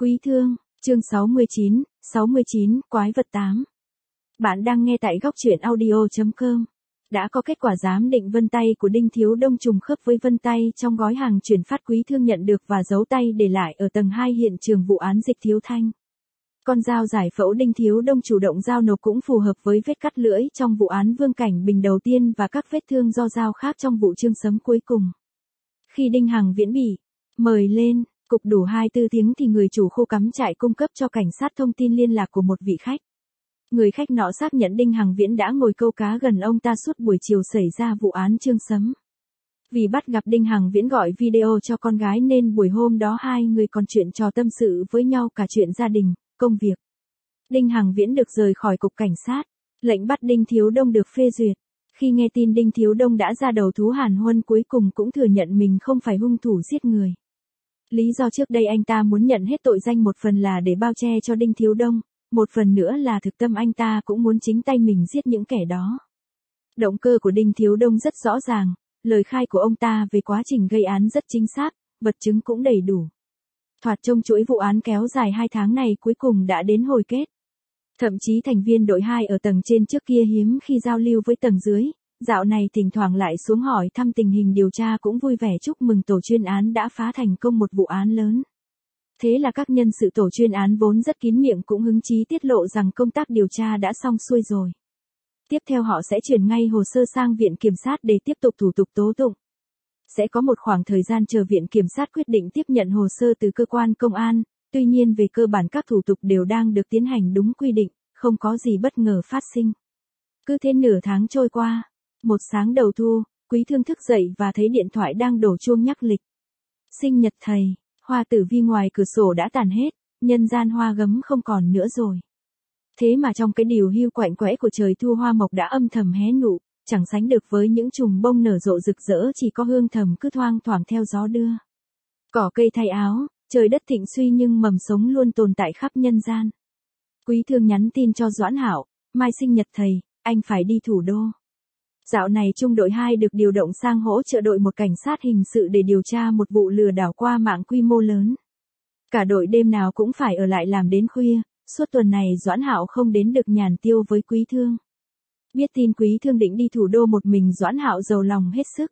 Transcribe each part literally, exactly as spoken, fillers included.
Quý thương, chương sáu mươi chín, sáu mươi chín, quái vật tám. Bạn đang nghe tại góc truyện audio chấm com. Đã có kết quả giám định vân tay của Đinh Thiếu Đông trùng khớp với vân tay trong gói hàng chuyển phát Quý thương nhận được và dấu tay để lại ở tầng hai hiện trường vụ án Dịch Thiếu Thanh. Con dao giải phẫu Đinh Thiếu Đông chủ động giao nộp cũng phù hợp với vết cắt lưỡi trong vụ án Vương Cảnh Bình đầu tiên và các vết thương do dao khác trong vụ Trương Sấm cuối cùng. Khi Đinh Hằng Viễn bị mời lên, cục đủ hai mươi bốn tiếng thì người chủ khu cắm trại cung cấp cho cảnh sát thông tin liên lạc của một vị khách. Người khách nọ xác nhận Đinh Hằng Viễn đã ngồi câu cá gần ông ta suốt buổi chiều xảy ra vụ án Trương Sấm. Vì bắt gặp Đinh Hằng Viễn gọi video cho con gái nên buổi hôm đó hai người còn chuyện trò tâm sự với nhau cả chuyện gia đình, công việc. Đinh Hằng Viễn được rời khỏi cục cảnh sát, lệnh bắt Đinh Thiếu Đông được phê duyệt. Khi nghe tin Đinh Thiếu Đông đã ra đầu thú Hàn Huân cuối cùng cũng thừa nhận mình không phải hung thủ giết người. Lý do trước đây anh ta muốn nhận hết tội danh một phần là để bao che cho Đinh Thiếu Đông, một phần nữa là thực tâm anh ta cũng muốn chính tay mình giết những kẻ đó. Động cơ của Đinh Thiếu Đông rất rõ ràng, lời khai của ông ta về quá trình gây án rất chính xác, vật chứng cũng đầy đủ. Thoạt trông chuỗi vụ án kéo dài hai tháng này cuối cùng đã đến hồi kết. Thậm chí thành viên đội hai ở tầng trên trước kia hiếm khi giao lưu với tầng dưới, dạo này thỉnh thoảng lại xuống hỏi thăm tình hình điều tra cũng vui vẻ chúc mừng tổ chuyên án đã phá thành công một vụ án lớn. Thế là các nhân sự tổ chuyên án vốn rất kín miệng cũng hứng chí tiết lộ rằng công tác điều tra đã xong xuôi rồi. Tiếp theo họ sẽ chuyển ngay hồ sơ sang viện kiểm sát để tiếp tục thủ tục tố tụng. Sẽ có một khoảng thời gian chờ viện kiểm sát quyết định tiếp nhận hồ sơ từ cơ quan công an, tuy nhiên về cơ bản các thủ tục đều đang được tiến hành đúng quy định, không có gì bất ngờ phát sinh. Cứ thế nửa tháng trôi qua, một sáng đầu thu, Quý thương thức dậy và thấy điện thoại đang đổ chuông nhắc lịch. Sinh nhật thầy, hoa tử vi ngoài cửa sổ đã tàn hết, nhân gian hoa gấm không còn nữa rồi. Thế mà trong cái điều hưu quạnh quẽ của trời thu hoa mộc đã âm thầm hé nụ, chẳng sánh được với những chùm bông nở rộ rực rỡ chỉ có hương thầm cứ thoang thoảng theo gió đưa. Cỏ cây thay áo, trời đất thịnh suy nhưng mầm sống luôn tồn tại khắp nhân gian. Quý thương nhắn tin cho Doãn Hảo, mai sinh nhật thầy, anh phải đi thủ đô. Dạo này trung đội hai được điều động sang hỗ trợ đội một cảnh sát hình sự để điều tra một vụ lừa đảo qua mạng quy mô lớn. Cả đội đêm nào cũng phải ở lại làm đến khuya, suốt tuần này Doãn Hảo không đến được nhàn tiêu với Quý thương. Biết tin Quý thương định đi thủ đô một mình Doãn Hạo giàu lòng hết sức.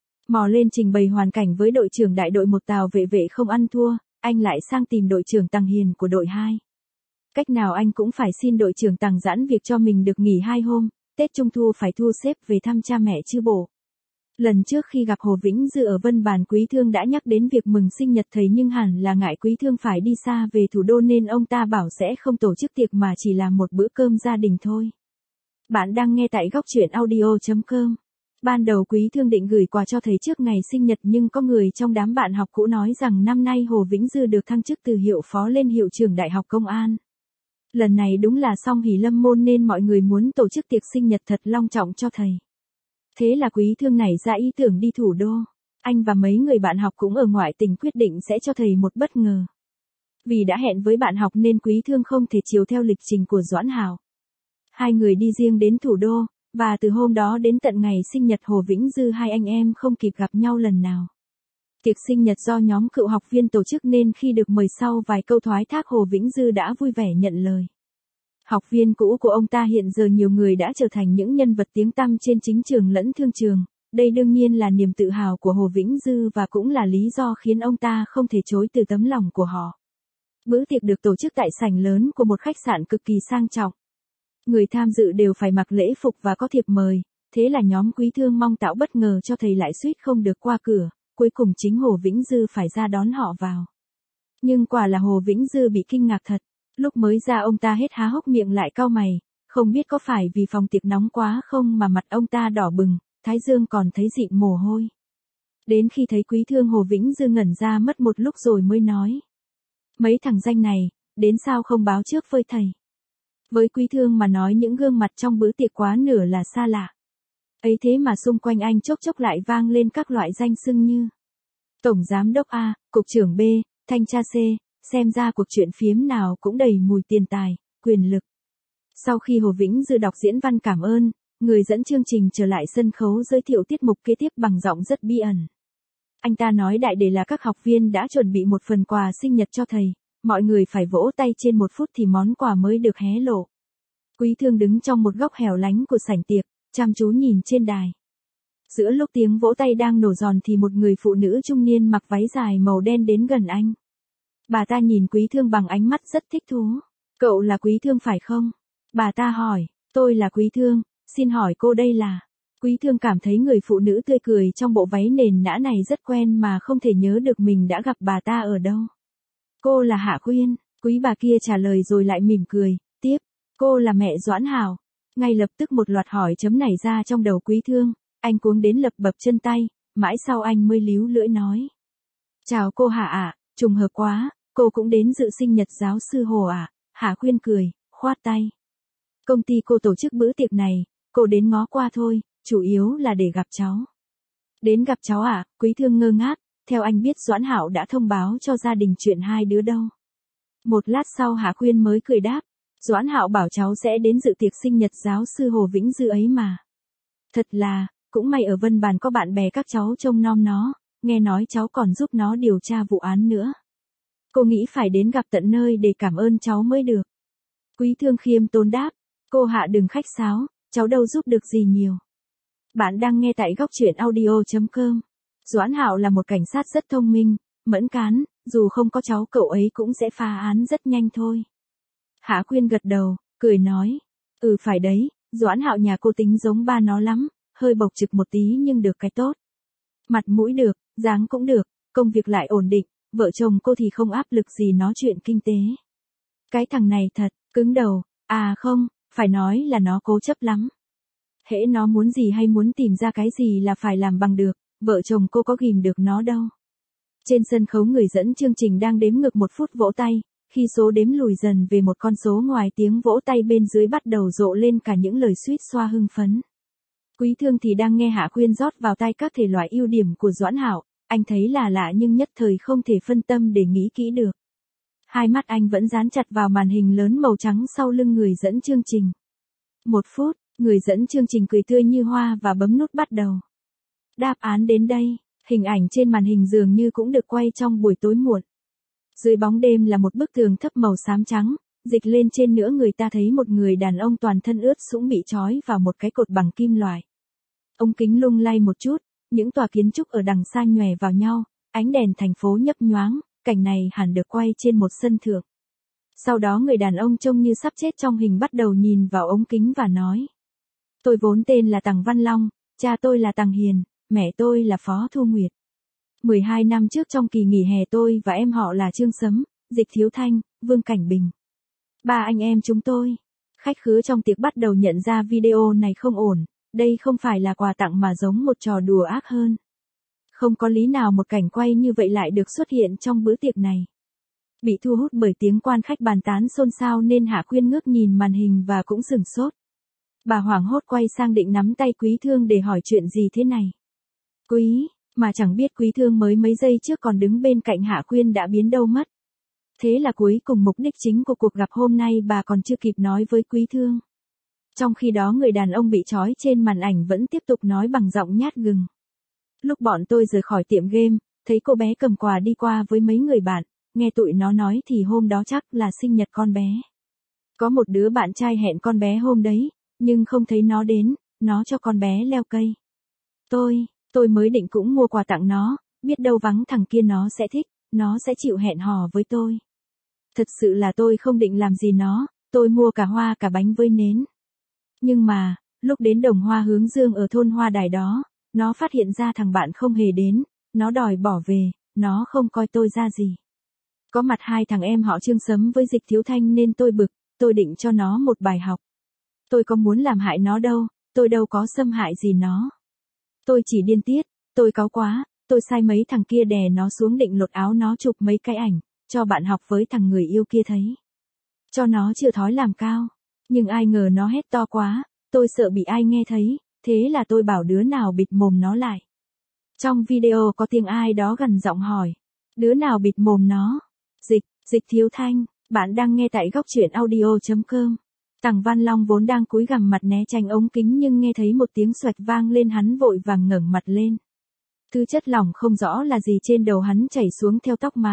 Mò lên trình bày hoàn cảnh với đội trưởng đại đội một Tào vệ vệ không ăn thua, anh lại sang tìm đội trưởng Tằng Hiền của đội hai. Cách nào anh cũng phải xin đội trưởng Tằng giãn việc cho mình được nghỉ hai hôm, Tết Trung Thu phải thu xếp về thăm cha mẹ chư bộ. Lần trước khi gặp Hồ Vĩnh Dư ở Vân Bàn Quý thương đã nhắc đến việc mừng sinh nhật thầy nhưng hẳn là ngại Quý thương phải đi xa về thủ đô nên ông ta bảo sẽ không tổ chức tiệc mà chỉ làm một bữa cơm gia đình thôi. Bạn đang nghe tại góc truyện audio chấm com. Ban đầu Quý thương định gửi quà cho thầy trước ngày sinh nhật nhưng có người trong đám bạn học cũ nói rằng năm nay Hồ Vĩnh Dư được thăng chức từ hiệu phó lên hiệu trưởng Đại học Công an. Lần này đúng là song hỷ lâm môn nên mọi người muốn tổ chức tiệc sinh nhật thật long trọng cho thầy. Thế là Quý thương nảy ra ý tưởng đi thủ đô. Anh và mấy người bạn học cũng ở ngoại tỉnh quyết định sẽ cho thầy một bất ngờ. Vì đã hẹn với bạn học nên Quý thương không thể chiếu theo lịch trình của Doãn Hảo. Hai người đi riêng đến thủ đô, và từ hôm đó đến tận ngày sinh nhật Hồ Vĩnh Dư hai anh em không kịp gặp nhau lần nào. Tiệc sinh nhật do nhóm cựu học viên tổ chức nên khi được mời sau vài câu thoái thác Hồ Vĩnh Dư đã vui vẻ nhận lời. Học viên cũ của ông ta hiện giờ nhiều người đã trở thành những nhân vật tiếng tăm trên chính trường lẫn thương trường, đây đương nhiên là niềm tự hào của Hồ Vĩnh Dư và cũng là lý do khiến ông ta không thể chối từ tấm lòng của họ. Bữa tiệc được tổ chức tại sảnh lớn của một khách sạn cực kỳ sang trọng. Người tham dự đều phải mặc lễ phục và có thiệp mời, thế là nhóm Quý thương mong tạo bất ngờ cho thầy lại suýt không được qua cửa, cuối cùng chính Hồ Vĩnh Dư phải ra đón họ vào. Nhưng quả là Hồ Vĩnh Dư bị kinh ngạc thật, lúc mới ra ông ta hết há hốc miệng lại cau mày, không biết có phải vì phòng tiệc nóng quá không mà mặt ông ta đỏ bừng, thái dương còn thấy dịn mồ hôi. Đến khi thấy Quý thương Hồ Vĩnh Dư ngẩn ra mất một lúc rồi mới nói. Mấy thằng danh này, đến sao không báo trước với thầy? Với Quý thương mà nói những gương mặt trong bữa tiệc quá nửa là xa lạ. Ấy thế mà xung quanh anh chốc chốc lại vang lên các loại danh xưng như Tổng Giám đốc A, Cục trưởng B, Thanh tra C, xem ra cuộc chuyện phiếm nào cũng đầy mùi tiền tài, quyền lực. Sau khi Hồ Vĩnh Dư đọc diễn văn cảm ơn, người dẫn chương trình trở lại sân khấu giới thiệu tiết mục kế tiếp bằng giọng rất bí ẩn. Anh ta nói đại để là các học viên đã chuẩn bị một phần quà sinh nhật cho thầy, mọi người phải vỗ tay trên một phút thì món quà mới được hé lộ. Quý Thương đứng trong một góc hẻo lánh của sảnh tiệc, chăm chú nhìn trên đài. Giữa lúc tiếng vỗ tay đang nổ giòn thì một người phụ nữ trung niên mặc váy dài màu đen đến gần anh. Bà ta nhìn Quý Thương bằng ánh mắt rất thích thú. Cậu là Quý Thương phải không? Bà ta hỏi. Tôi là Quý Thương, xin hỏi cô đây là... Quý Thương cảm thấy người phụ nữ tươi cười trong bộ váy nền nã này rất quen mà không thể nhớ được mình đã gặp bà ta ở đâu. Cô là Hạ Quyên, quý bà kia trả lời rồi lại mỉm cười, tiếp. Cô là mẹ Doãn Hảo. Ngay lập tức một loạt hỏi chấm nảy ra trong đầu Quý Thương, anh cuống đến lập bập chân tay, mãi sau anh mới líu lưỡi nói. Chào cô Hạ ạ, trùng hợp quá, cô cũng đến dự sinh nhật giáo sư Hồ ạ. Hạ Quyên cười, khoát tay. Công ty cô tổ chức bữa tiệc này, cô đến ngó qua thôi, chủ yếu là để gặp cháu. Đến gặp cháu à? Quý Thương ngơ ngác, theo anh biết Doãn Hảo đã thông báo cho gia đình chuyện hai đứa đâu. Một lát sau Hạ Quyên mới cười đáp, Doãn Hảo bảo cháu sẽ đến dự tiệc sinh nhật giáo sư Hồ Vĩnh Dư ấy mà. Thật là, cũng may ở Vân Bàn có bạn bè các cháu trông nom nó, nghe nói cháu còn giúp nó điều tra vụ án nữa. Cô nghĩ phải đến gặp tận nơi để cảm ơn cháu mới được. Quý Thương khiêm tốn đáp, cô Hạ đừng khách sáo, cháu đâu giúp được gì nhiều. Bạn đang nghe tại góc truyện audio chấm com. Doãn Hảo là một cảnh sát rất thông minh, mẫn cán, dù không có cháu cậu ấy cũng sẽ phá án rất nhanh thôi. Hạ Quyên gật đầu, cười nói, ừ phải đấy, Doãn Hảo nhà cô tính giống ba nó lắm, hơi bộc trực một tí nhưng được cái tốt. Mặt mũi được, dáng cũng được, công việc lại ổn định, vợ chồng cô thì không áp lực gì nói chuyện kinh tế. Cái thằng này thật, cứng đầu, à không, phải nói là nó cố chấp lắm. Hễ nó muốn gì hay muốn tìm ra cái gì là phải làm bằng được, vợ chồng cô có ghìm được nó đâu. Trên sân khấu người dẫn chương trình đang đếm ngược một phút vỗ tay, khi số đếm lùi dần về một con số ngoài tiếng vỗ tay bên dưới bắt đầu rộ lên cả những lời suýt xoa hưng phấn. Quý Thương thì đang nghe Hạ Quyên rót vào tai các thể loại ưu điểm của Doãn Hảo, anh thấy là lạ nhưng nhất thời không thể phân tâm để nghĩ kỹ được. Hai mắt anh vẫn dán chặt vào màn hình lớn màu trắng sau lưng người dẫn chương trình. Một phút, người dẫn chương trình cười tươi như hoa và bấm nút bắt đầu. Đáp án đến đây, hình ảnh trên màn hình dường như cũng được quay trong buổi tối muộn. Dưới bóng đêm là một bức tường thấp màu xám trắng, dịch lên trên nữa người ta thấy một người đàn ông toàn thân ướt sũng bị trói vào một cái cột bằng kim loại. Ống kính lung lay một chút, những tòa kiến trúc ở đằng xa nhòe vào nhau, ánh đèn thành phố nhấp nhoáng, cảnh này hẳn được quay trên một sân thượng. Sau đó người đàn ông trông như sắp chết trong hình bắt đầu nhìn vào ống kính và nói. Tôi vốn tên là Tằng Văn Long, cha tôi là Tằng Hiền, mẹ tôi là Phó Thu Nguyệt. mười hai năm trước trong kỳ nghỉ hè tôi và em họ là Trương Sấm, Dịch Thiếu Thanh, Vương Cảnh Bình. Ba anh em chúng tôi. Khách khứa trong tiệc bắt đầu nhận ra video này không ổn, đây không phải là quà tặng mà giống một trò đùa ác hơn. Không có lý nào một cảnh quay như vậy lại được xuất hiện trong bữa tiệc này. Bị thu hút bởi tiếng quan khách bàn tán xôn xao nên Hạ Quyên ngước nhìn màn hình và cũng sửng sốt. Bà hoảng hốt quay sang định nắm tay Quý Thương để hỏi chuyện gì thế này. Quý, mà chẳng biết Quý Thương mới mấy giây trước còn đứng bên cạnh Hạ Quyên đã biến đâu mất. Thế là cuối cùng mục đích chính của cuộc gặp hôm nay bà còn chưa kịp nói với Quý Thương. Trong khi đó người đàn ông bị trói trên màn ảnh vẫn tiếp tục nói bằng giọng nhát gừng. Lúc bọn tôi rời khỏi tiệm game, thấy cô bé cầm quà đi qua với mấy người bạn, nghe tụi nó nói thì hôm đó chắc là sinh nhật con bé. Có một đứa bạn trai hẹn con bé hôm đấy, nhưng không thấy nó đến, nó cho con bé leo cây. Tôi, tôi mới định cũng mua quà tặng nó, biết đâu vắng thằng kia nó sẽ thích, nó sẽ chịu hẹn hò với tôi. Thật sự là tôi không định làm gì nó, tôi mua cả hoa cả bánh với nến. Nhưng mà, lúc đến đồng hoa hướng dương ở thôn Hoa Đài đó, nó phát hiện ra thằng bạn không hề đến, nó đòi bỏ về, nó không coi tôi ra gì. Có mặt hai thằng em họ Trương Sấm với Dịch Thiếu Thanh nên tôi bực, tôi định cho nó một bài học. Tôi có muốn làm hại nó đâu, tôi đâu có xâm hại gì nó. Tôi chỉ điên tiết, tôi cáu quá, tôi sai mấy thằng kia đè nó xuống định lột áo nó chụp mấy cái ảnh, cho bạn học với thằng người yêu kia thấy. Cho nó chịu thói làm cao, nhưng ai ngờ nó hét to quá, tôi sợ bị ai nghe thấy, thế là tôi bảo đứa nào bịt mồm nó lại. Trong video có tiếng ai đó gần giọng hỏi, đứa nào bịt mồm nó? Dịch, Dịch Thiếu Thanh, bạn đang nghe tại góc truyện audio chấm com. Tằng Văn Long vốn đang cúi gằm mặt né tránh ống kính nhưng nghe thấy một tiếng xoạch vang lên hắn vội vàng ngẩng mặt lên. Thứ chất lỏng không rõ là gì trên đầu hắn chảy xuống theo tóc mái,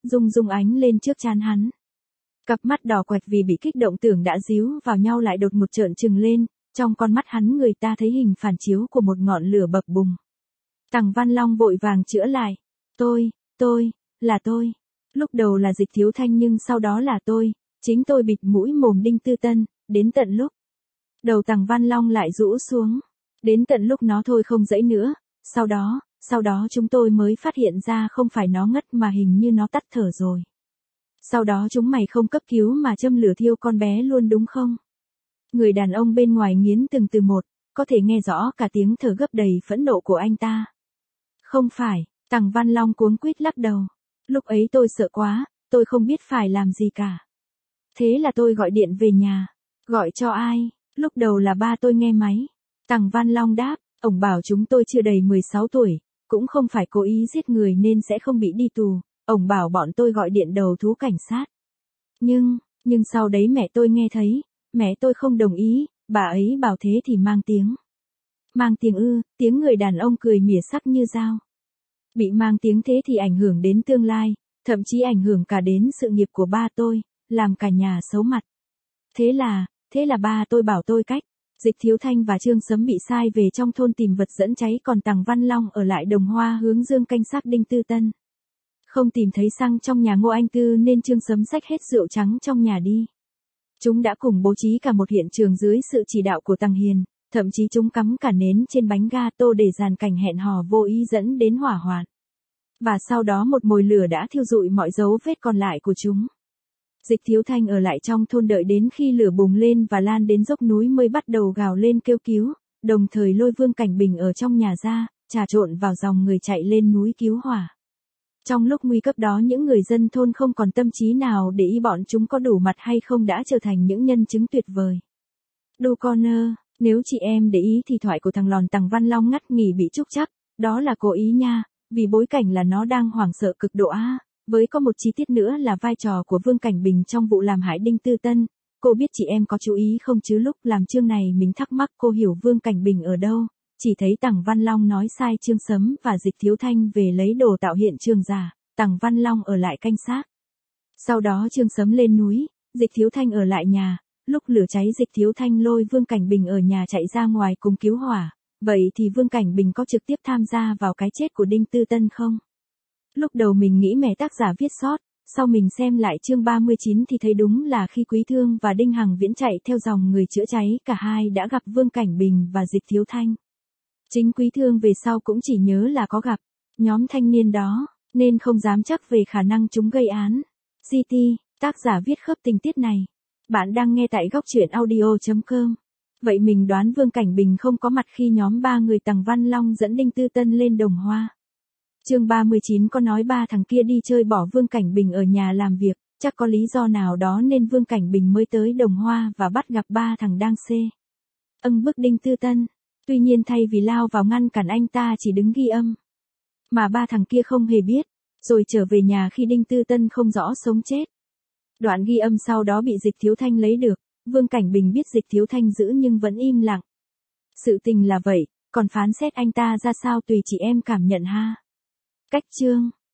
rung rung ánh lên trước trán hắn. Cặp mắt đỏ quạch vì bị kích động tưởng đã díu vào nhau lại đột một trợn trừng lên, trong con mắt hắn người ta thấy hình phản chiếu của một ngọn lửa bập bùng. Tằng Văn Long vội vàng chữa lại. Tôi, tôi, là tôi. Lúc đầu là Dịch Thiếu Thanh nhưng sau đó là tôi, chính tôi bịt mũi mồm Đinh Tư Tân, đến tận lúc. Đầu Tằng Văn Long lại rũ xuống, đến tận lúc nó thôi không dãy nữa, sau đó, sau đó chúng tôi mới phát hiện ra không phải nó ngất mà hình như nó tắt thở rồi. Sau đó chúng mày không cấp cứu mà châm lửa thiêu con bé luôn đúng không? Người đàn ông bên ngoài nghiến từng từ một, có thể nghe rõ cả tiếng thở gấp đầy phẫn nộ của anh ta. Không phải, Tằng Văn Long cuống quýt lắc đầu. Lúc ấy tôi sợ quá, tôi không biết phải làm gì cả. Thế là tôi gọi điện về nhà. Gọi cho ai? Lúc đầu là ba tôi nghe máy. Tằng Văn Long đáp, ổng bảo chúng tôi chưa đầy mười sáu tuổi, cũng không phải cố ý giết người nên sẽ không bị đi tù. Ổng bảo bọn tôi gọi điện đầu thú cảnh sát. Nhưng, nhưng sau đấy mẹ tôi nghe thấy, mẹ tôi không đồng ý, bà ấy bảo thế thì mang tiếng. Mang tiếng ư, tiếng người đàn ông cười mỉa sắc như dao. Bị mang tiếng thế thì ảnh hưởng đến tương lai, thậm chí ảnh hưởng cả đến sự nghiệp của ba tôi, làm cả nhà xấu mặt. Thế là, thế là ba tôi bảo tôi cách. Dịch Thiếu Thanh và Trương Sấm bị sai về trong thôn tìm vật dẫn cháy còn Tằng Văn Long ở lại Đồng Hoa hướng dương canh xác Đinh Tư Tân. Không tìm thấy xăng trong nhà Ngô Anh Tư nên Trương Sấm xách hết rượu trắng trong nhà đi. Chúng đã cùng bố trí cả một hiện trường dưới sự chỉ đạo của Tằng Hiền, thậm chí chúng cắm cả nến trên bánh gato để dàn cảnh hẹn hò vô ý dẫn đến hỏa hoạn. Và sau đó một mồi lửa đã thiêu rụi mọi dấu vết còn lại của chúng. Dịch Thiếu Thanh ở lại trong thôn đợi đến khi lửa bùng lên và lan đến dốc núi mới bắt đầu gào lên kêu cứu, đồng thời lôi Vương Cảnh Bình ở trong nhà ra, trà trộn vào dòng người chạy lên núi cứu hỏa. Trong lúc nguy cấp đó những người dân thôn không còn tâm trí nào để ý bọn chúng có đủ mặt hay không đã trở thành những nhân chứng tuyệt vời. Đô Corner, nếu chị em để ý thì thoại của thằng lòn Tằng Văn Long ngắt nghỉ bị trúc chắc, đó là cố ý nha, vì bối cảnh là nó đang hoảng sợ cực độ a. Với có một chi tiết nữa là vai trò của Vương Cảnh Bình trong vụ làm hại Đinh Tư Tân, cô biết chị em có chú ý không chứ lúc làm chương này mình thắc mắc cô hiểu Vương Cảnh Bình ở đâu, chỉ thấy Tằng Văn Long nói sai Trương Sấm và Dịch Thiếu Thanh về lấy đồ tạo hiện trường giả, Tằng Văn Long ở lại canh xác. Sau đó Trương Sấm lên núi, Dịch Thiếu Thanh ở lại nhà, lúc lửa cháy Dịch Thiếu Thanh lôi Vương Cảnh Bình ở nhà chạy ra ngoài cùng cứu hỏa, vậy thì Vương Cảnh Bình có trực tiếp tham gia vào cái chết của Đinh Tư Tân không? Lúc đầu mình nghĩ mẹ tác giả viết sót, sau mình xem lại chương ba mươi chín thì thấy đúng là khi Quý Thương và Đinh Hằng Viễn chạy theo dòng người chữa cháy cả hai đã gặp Vương Cảnh Bình và Dịch Thiếu Thanh. Chính Quý Thương về sau cũng chỉ nhớ là có gặp nhóm thanh niên đó, nên không dám chắc về khả năng chúng gây án. giê tê, tác giả viết khớp tình tiết này. Bạn đang nghe tại góc truyện audio chấm com. Vậy mình đoán Vương Cảnh Bình không có mặt khi nhóm ba người Tằng Văn Long dẫn Đinh Tư Tân lên Đồng Hoa. Chương ba mươi chín có nói ba thằng kia đi chơi bỏ Vương Cảnh Bình ở nhà làm việc, chắc có lý do nào đó nên Vương Cảnh Bình mới tới Đồng Hoa và bắt gặp ba thằng đang xê âng bức Đinh Tư Tân. Tuy nhiên thay vì lao vào ngăn cản anh ta chỉ đứng ghi âm. Mà ba thằng kia không hề biết, rồi trở về nhà khi Đinh Tư Tân không rõ sống chết. Đoạn ghi âm sau đó bị Dịch Thiếu Thanh lấy được, Vương Cảnh Bình biết Dịch Thiếu Thanh giữ nhưng vẫn im lặng. Sự tình là vậy, còn phán xét anh ta ra sao tùy chị em cảm nhận ha. Cách chương